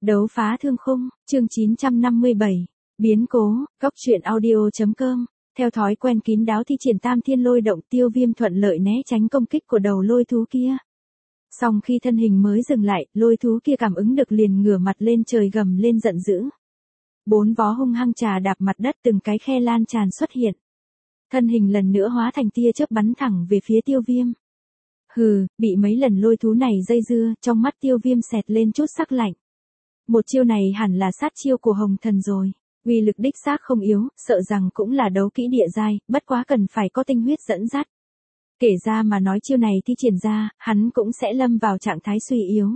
Đấu phá thương khung, chương 957. Biến cố, góc truyện audio.com. Theo thói quen kín đáo thi triển tam thiên lôi động, Tiêu Viêm thuận lợi né tránh công kích của đầu lôi thú kia. Song khi thân hình mới dừng lại, lôi thú kia cảm ứng được liền ngửa mặt lên trời gầm lên giận dữ. Bốn vó hung hăng chà đạp mặt đất, từng cái khe lan tràn xuất hiện. Thân hình lần nữa hóa thành tia chớp bắn thẳng về phía Tiêu Viêm. Hừ, bị mấy lần lôi thú này dây dưa, trong mắt Tiêu Viêm xẹt lên chút sắc lạnh. Một chiêu này hẳn là sát chiêu của Hồng Thần rồi. Uy lực đích xác không yếu, sợ rằng cũng là đấu kỹ địa giai, bất quá cần phải có tinh huyết dẫn dắt. Kể ra mà nói chiêu này thi triển ra, hắn cũng sẽ lâm vào trạng thái suy yếu.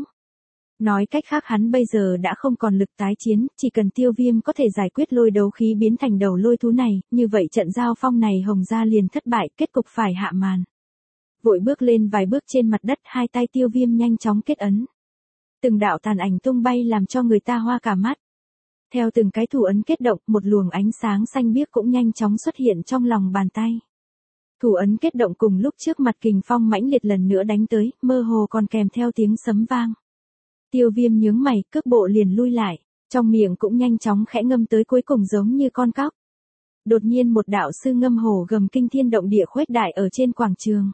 Nói cách khác hắn bây giờ đã không còn lực tái chiến, chỉ cần Tiêu Viêm có thể giải quyết lôi đấu khí biến thành đầu lôi thú này, như vậy trận giao phong này Hồng gia liền thất bại, kết cục phải hạ màn. Vội bước lên vài bước trên mặt đất, hai tay Tiêu Viêm nhanh chóng kết ấn. Từng đạo tàn ảnh tung bay làm cho người ta hoa cả mắt. Theo từng cái thủ ấn kết động, một luồng ánh sáng xanh biếc cũng nhanh chóng xuất hiện trong lòng bàn tay. Thủ ấn kết động cùng lúc trước mặt kình phong mãnh liệt lần nữa đánh tới, mơ hồ còn kèm theo tiếng sấm vang. Tiêu Viêm nhướng mày, cước bộ liền lui lại, trong miệng cũng nhanh chóng khẽ ngâm tới cuối cùng giống như con cóc. Đột nhiên một đạo sư ngâm hồ gầm kinh thiên động địa khuếch đại ở trên quảng trường.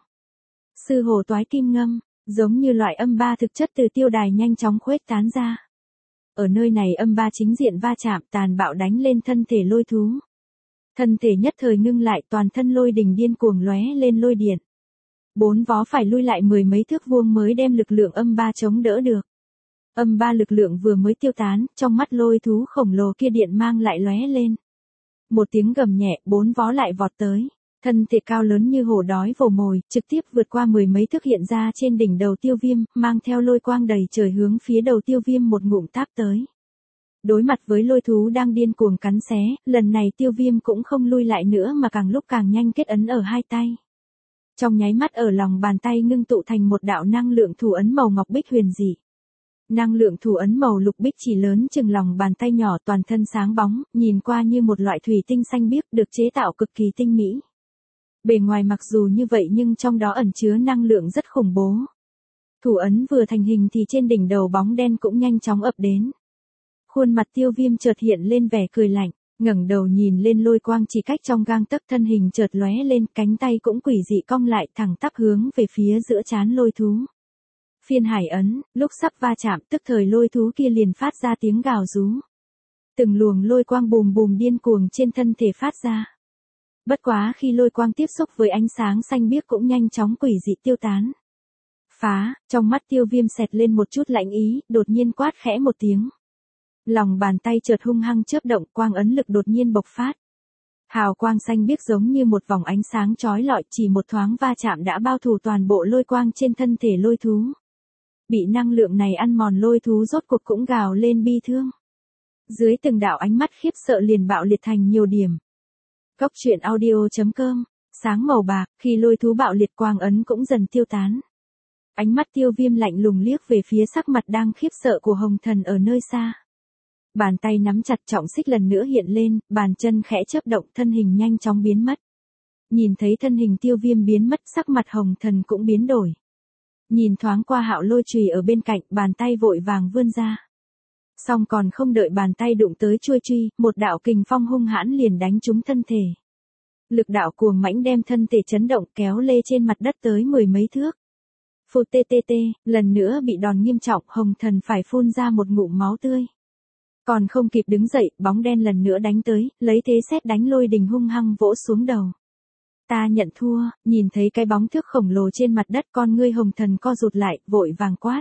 Sư hồ toái kim ngâm, giống như loại âm ba thực chất từ tiêu đài nhanh chóng khuếch tán ra. Ở nơi này âm ba chính diện va chạm, tàn bạo đánh lên thân thể lôi thú. Thân thể nhất thời ngưng lại, toàn thân lôi đình điên cuồng lóe lên lôi điện. Bốn vó phải lui lại mười mấy thước vuông mới đem lực lượng âm ba chống đỡ được. Âm ba lực lượng vừa mới tiêu tán, trong mắt lôi thú khổng lồ kia điện mang lại lóe lên. Một tiếng gầm nhẹ, bốn vó lại vọt tới. Thân thể cao lớn như hổ đói vồ mồi, trực tiếp vượt qua mười mấy thước hiện ra trên đỉnh đầu Tiêu Viêm, mang theo lôi quang đầy trời hướng phía đầu Tiêu Viêm một ngụm táp tới. Đối mặt với lôi thú đang điên cuồng cắn xé, lần này Tiêu Viêm cũng không lui lại nữa mà càng lúc càng nhanh kết ấn ở hai tay. Trong nháy mắt ở lòng bàn tay ngưng tụ thành một đạo năng lượng thủ ấn màu ngọc bích huyền dị. Năng lượng thủ ấn màu lục bích chỉ lớn chừng lòng bàn tay nhỏ, toàn thân sáng bóng, nhìn qua như một loại thủy tinh xanh biếc được chế tạo cực kỳ tinh mỹ. Bề ngoài mặc dù như vậy nhưng trong đó ẩn chứa năng lượng rất khủng bố. Thủ ấn vừa thành hình thì trên đỉnh đầu bóng đen cũng nhanh chóng ập đến. Khuôn mặt Tiêu Viêm chợt hiện lên vẻ cười lạnh, ngẩng đầu nhìn lên lôi quang chỉ cách trong gang tấc, thân hình chợt lóe lên, cánh tay cũng quỷ dị cong lại thẳng tắp hướng về phía giữa trán lôi thú. Phiên hải ấn, lúc sắp va chạm tức thời lôi thú kia liền phát ra tiếng gào rú. Từng luồng lôi quang bùm bùm điên cuồng trên thân thể phát ra. Bất quá khi lôi quang tiếp xúc với ánh sáng xanh biếc cũng nhanh chóng quỷ dị tiêu tán. Phá, trong mắt Tiêu Viêm xẹt lên một chút lạnh ý, đột nhiên quát khẽ một tiếng. Lòng bàn tay chợt hung hăng chớp động, quang ấn lực đột nhiên bộc phát. Hào quang xanh biếc giống như một vòng ánh sáng chói lọi, chỉ một thoáng va chạm đã bao phủ toàn bộ lôi quang trên thân thể lôi thú. Bị năng lượng này ăn mòn lôi thú rốt cuộc cũng gào lên bi thương. Dưới từng đạo ánh mắt khiếp sợ liền bạo liệt thành nhiều điểm. Góc truyện audio.com, sáng màu bạc, khi lôi thú bạo liệt quang ấn cũng dần tiêu tán. Ánh mắt Tiêu Viêm lạnh lùng liếc về phía sắc mặt đang khiếp sợ của Hồng Thần ở nơi xa. Bàn tay nắm chặt trọng xích lần nữa hiện lên, bàn chân khẽ chớp động, thân hình nhanh chóng biến mất. Nhìn thấy thân hình Tiêu Viêm biến mất, sắc mặt Hồng Thần cũng biến đổi. Nhìn thoáng qua Hạo Lôi chùy ở bên cạnh, bàn tay vội vàng vươn ra. Song còn không đợi bàn tay đụng tới chuôi truy, một đạo kình phong hung hãn liền đánh trúng thân thể. Lực đạo cuồng mãnh đem thân thể chấn động, kéo lê trên mặt đất tới mười mấy thước. Phụt tê, lần nữa bị đòn nghiêm trọng, Hồng Thần phải phun ra một ngụm máu tươi. Còn không kịp đứng dậy, bóng đen lần nữa đánh tới, lấy thế sét đánh lôi đình hung hăng vỗ xuống đầu. Ta nhận thua, nhìn thấy cái bóng thước khổng lồ trên mặt đất, con ngươi Hồng Thần co rụt lại, vội vàng quát.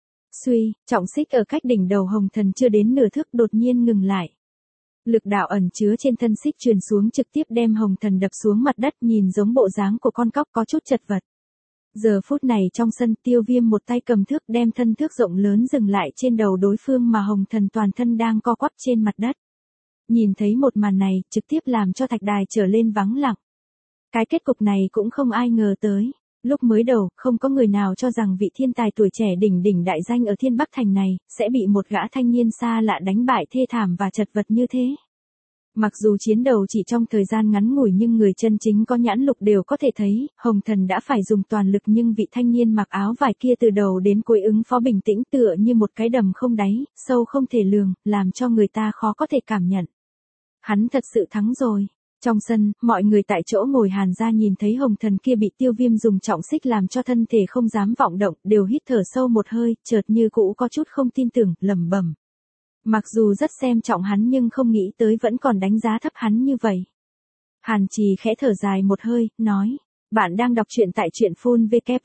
Suy, trọng xích ở cách đỉnh đầu Hồng Thần chưa đến nửa thước đột nhiên ngừng lại. Lực đạo ẩn chứa trên thân xích truyền xuống trực tiếp đem Hồng Thần đập xuống mặt đất, nhìn giống bộ dáng của con cóc có chút chật vật. Giờ phút này trong sân, Tiêu Viêm một tay cầm thước đem thân thước rộng lớn dừng lại trên đầu đối phương mà Hồng Thần toàn thân đang co quắp trên mặt đất. Nhìn thấy một màn này, trực tiếp làm cho thạch đài trở lên vắng lặng. Cái kết cục này cũng không ai ngờ tới. Lúc mới đầu, không có người nào cho rằng vị thiên tài tuổi trẻ đỉnh đỉnh đại danh ở Thiên Bắc Thành này, sẽ bị một gã thanh niên xa lạ đánh bại thê thảm và chật vật như thế. Mặc dù chiến đầu chỉ trong thời gian ngắn ngủi nhưng người chân chính có nhãn lục đều có thể thấy, Hồng Thần đã phải dùng toàn lực nhưng vị thanh niên mặc áo vải kia từ đầu đến cuối ứng phó bình tĩnh tựa như một cái đầm không đáy, sâu không thể lường, làm cho người ta khó có thể cảm nhận. Hắn thật sự thắng rồi. Trong sân, mọi người tại chỗ ngồi Hàn gia nhìn thấy Hồng Thần kia bị Tiêu Viêm dùng trọng xích làm cho thân thể không dám vọng động, đều hít thở sâu một hơi, chợt như cũ có chút không tin tưởng, lẩm bẩm. Mặc dù rất xem trọng hắn nhưng không nghĩ tới vẫn còn đánh giá thấp hắn như vậy. Hàn Trì khẽ thở dài một hơi, nói, bạn đang đọc truyện tại truyện phun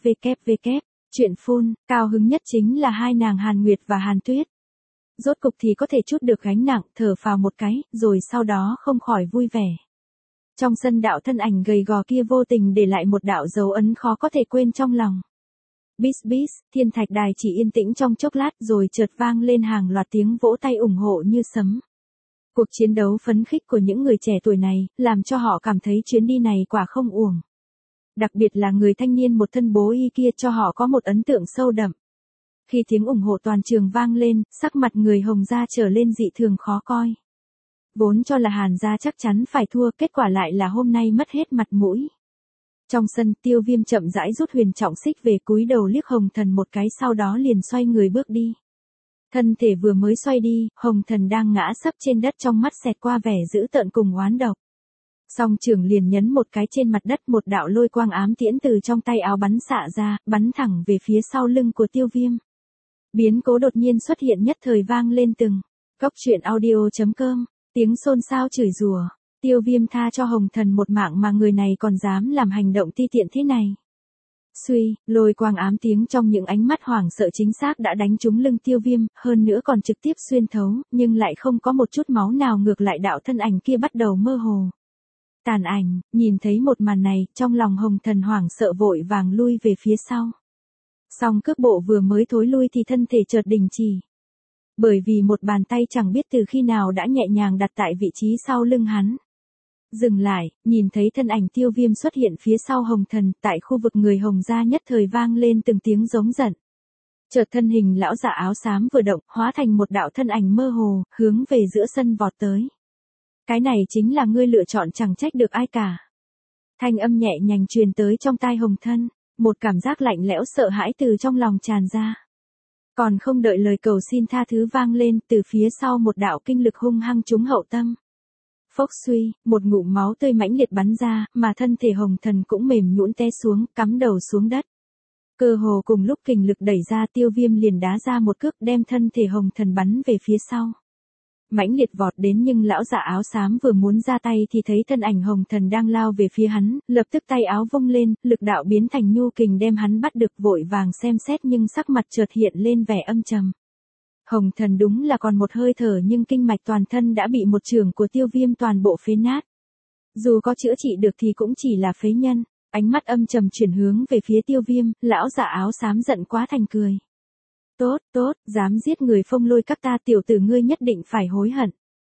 www. Truyện phun, cao hứng nhất chính là hai nàng Hàn Nguyệt và Hàn Tuyết. Rốt cục thì có thể trút được gánh nặng, thở phào một cái, rồi sau đó không khỏi vui vẻ. Trong sân đạo thân ảnh gầy gò kia vô tình để lại một đạo dấu ấn khó có thể quên trong lòng. Bis bis, thiên thạch đài chỉ yên tĩnh trong chốc lát rồi chợt vang lên hàng loạt tiếng vỗ tay ủng hộ như sấm. Cuộc chiến đấu phấn khích của những người trẻ tuổi này, làm cho họ cảm thấy chuyến đi này quả không uổng. Đặc biệt là người thanh niên một thân bố y kia cho họ có một ấn tượng sâu đậm. Khi tiếng ủng hộ toàn trường vang lên, sắc mặt người Hồng gia trở lên dị thường khó coi. Vốn cho là Hàn gia chắc chắn phải thua, kết quả lại là hôm nay mất hết mặt mũi. Trong sân, Tiêu Viêm chậm rãi rút huyền trọng xích về, cúi đầu liếc Hồng Thần một cái, sau đó liền xoay người bước đi. Thân thể vừa mới xoay đi, Hồng Thần đang ngã sấp trên đất, trong mắt xẹt qua vẻ dữ tợn cùng oán độc. Song trưởng liền nhấn một cái trên mặt đất, một đạo lôi quang ám tiễn từ trong tay áo bắn xạ ra, bắn thẳng về phía sau lưng của Tiêu Viêm. Biến cố đột nhiên xuất hiện nhất thời vang lên từng cốc truyện audio.com, tiếng xôn xao chửi rủa. Tiêu Viêm tha cho Hồng Thần một mạng mà người này còn dám làm hành động ti tiện thế này. Suy, lôi quang ám tiếng trong những ánh mắt hoảng sợ chính xác đã đánh trúng lưng Tiêu Viêm, hơn nữa còn trực tiếp xuyên thấu, nhưng lại không có một chút máu nào, ngược lại đạo thân ảnh kia bắt đầu mơ hồ. Tàn ảnh, nhìn thấy một màn này, trong lòng Hồng Thần hoảng sợ vội vàng lui về phía sau. Song cước bộ vừa mới thối lui thì thân thể chợt đình chỉ. Bởi vì một bàn tay chẳng biết từ khi nào đã nhẹ nhàng đặt tại vị trí sau lưng hắn. Dừng lại, nhìn thấy thân ảnh Tiêu Viêm xuất hiện phía sau Hồng Thần, tại khu vực người Hồng gia nhất thời vang lên từng tiếng giống giận. Chợt thân hình lão giả áo xám vừa động, hóa thành một đạo thân ảnh mơ hồ, hướng về giữa sân vọt tới. Cái này chính là ngươi lựa chọn, chẳng trách được ai cả. Thanh âm nhẹ nhàng truyền tới trong tai Hồng Thần, một cảm giác lạnh lẽo sợ hãi từ trong lòng tràn ra. Còn không đợi lời cầu xin tha thứ vang lên, từ phía sau một đạo kinh lực hung hăng trúng hậu tâm. Phốc suy, một ngụm máu tươi mãnh liệt bắn ra, mà thân thể Hồng Thần cũng mềm nhũn té xuống, cắm đầu xuống đất. Cơ hồ cùng lúc kình lực đẩy ra, Tiêu Viêm liền đá ra một cước đem thân thể Hồng Thần bắn về phía sau. Mãnh liệt vọt đến, nhưng lão giả áo xám vừa muốn ra tay thì thấy thân ảnh Hồng Thần đang lao về phía hắn, lập tức tay áo vung lên, lực đạo biến thành nhu kình đem hắn bắt được, vội vàng xem xét nhưng sắc mặt chợt hiện lên vẻ âm trầm. Hồng Thần đúng là còn một hơi thở nhưng kinh mạch toàn thân đã bị một chưởng của Tiêu Viêm toàn bộ phế nát. Dù có chữa trị được thì cũng chỉ là phế nhân. Ánh mắt âm trầm chuyển hướng về phía Tiêu Viêm, lão giả áo xám giận quá thành cười. Tốt, tốt, dám giết người Phong Lôi các ta, tiểu tử ngươi nhất định phải hối hận.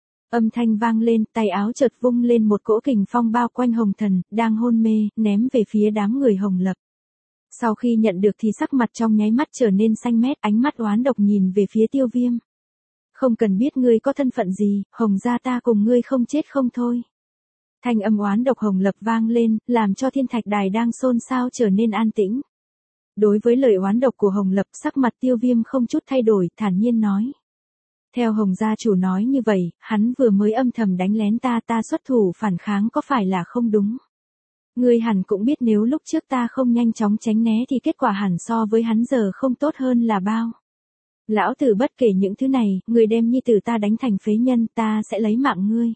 Âm thanh vang lên, tay áo chợt vung lên, một cỗ kình phong bao quanh Hồng Thần, đang hôn mê, ném về phía đám người Hồng Lập. Sau khi nhận được thì sắc mặt trong nháy mắt trở nên xanh mét, ánh mắt oán độc nhìn về phía Tiêu Viêm. Không cần biết ngươi có thân phận gì, Hồng gia ta cùng ngươi không chết không thôi. Thanh âm oán độc Hồng Lập vang lên, làm cho thiên thạch đài đang xôn xao trở nên an tĩnh. Đối với lời oán độc của Hồng Lập, sắc mặt Tiêu Viêm không chút thay đổi, thản nhiên nói. Theo Hồng gia chủ nói như vậy, hắn vừa mới âm thầm đánh lén ta, ta xuất thủ phản kháng có phải là không đúng? Ngươi hẳn cũng biết nếu lúc trước ta không nhanh chóng tránh né thì kết quả hẳn so với hắn giờ không tốt hơn là bao. Lão tử bất kể những thứ này, ngươi đem nhi tử ta đánh thành phế nhân, ta sẽ lấy mạng ngươi.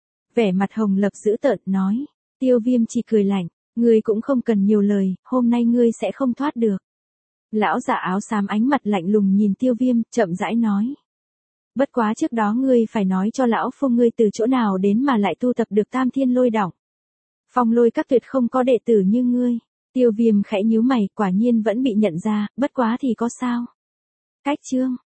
Vẻ mặt Hồng Lập dữ tợn nói. Tiêu Viêm chỉ cười lạnh, ngươi cũng không cần nhiều lời, hôm nay ngươi sẽ không thoát được. Lão giả áo xám ánh mặt lạnh lùng nhìn Tiêu Viêm, chậm rãi nói. Bất quá trước đó ngươi phải nói cho lão phu ngươi từ chỗ nào đến mà lại tu tập được Tam Thiên Lôi Đổng. Phong Lôi các tuyệt không có đệ tử như ngươi. Tiêu Viêm khẽ nhíu mày, quả nhiên vẫn bị nhận ra, bất quá thì có sao. Cách chương.